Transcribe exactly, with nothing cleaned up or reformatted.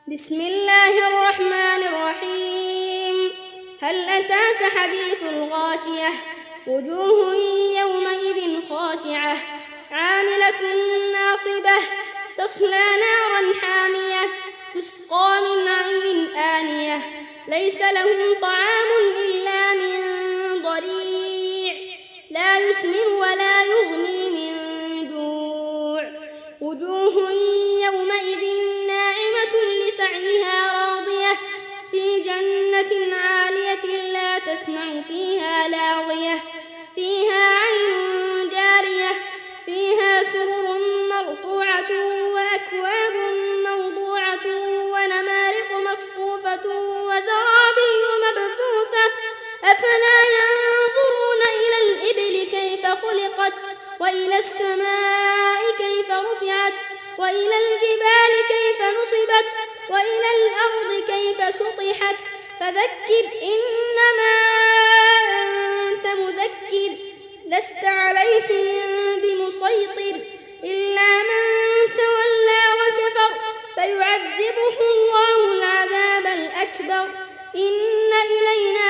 بسم الله الرحمن الرحيم. هل أتاك حديث الغاشية؟ وجوه يومئذ خاشعة عاملة ناصبة تصلى نارا حامية تسقى من عين آنية ليس لهم طعام إلا من ضريع لا يسمن ولا يغني من جوع. وجوه يومئذ ناعمة لسعيها راضية في جنة عالية لا تسمع فيها لاغية فيها عين جارية فيها سرر مرفوعة وأكواب موضوعة ونمارق مصفوفة وزرابي مبثوثة أفلا ينظرون إلى الإبل كيف خلقت وإلى السماء كيف رفعت وإلى الجبال كيف نصبت وإلى الأرض كيف سطحت فذكر إنما أنت مذكر لست عليهم بمسيطر إلا من تولى وكفر فيعذبه الله العذاب الأكبر إن إلينا